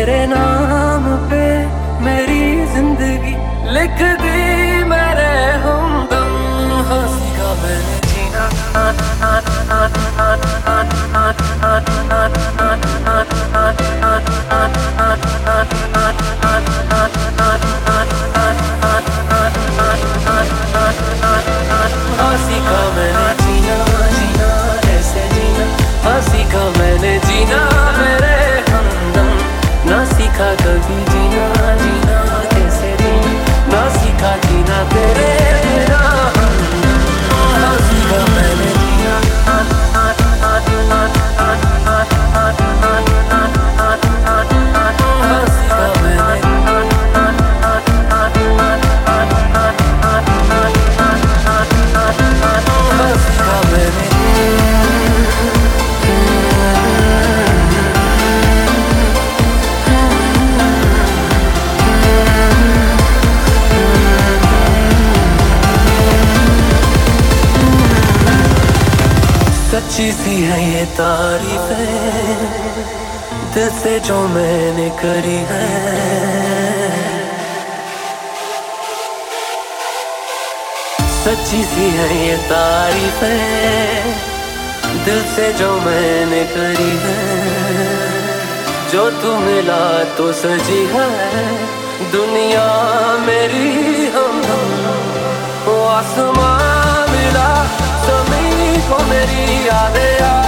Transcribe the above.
तेरे नाम पे मेरी जिंदगी लिख दी मेरे हमदम। हाँ सीखा मैंने जीना, हाँ सीखा मैंने जीना, जीना कैसे जीना। हाँ सीखा मैंने जीना मेरे हमदम। ना सीखा कभी जीना, जीना कैसे जीना। ना सीखा जीना तेरे बिना हमदम। हाँ सीखा मैंने जीना, हाँ सीखा मैंने। सच्ची सी है ये तारीफें दिल से जो मैंने करी है। सच्ची सी है ये तारीफें दिल से जो मैंने करी है। जो तू मिला तो सजी है दुनिया मेरी हमदम। वो आसमां मिला ज़मीं को मेरी यादें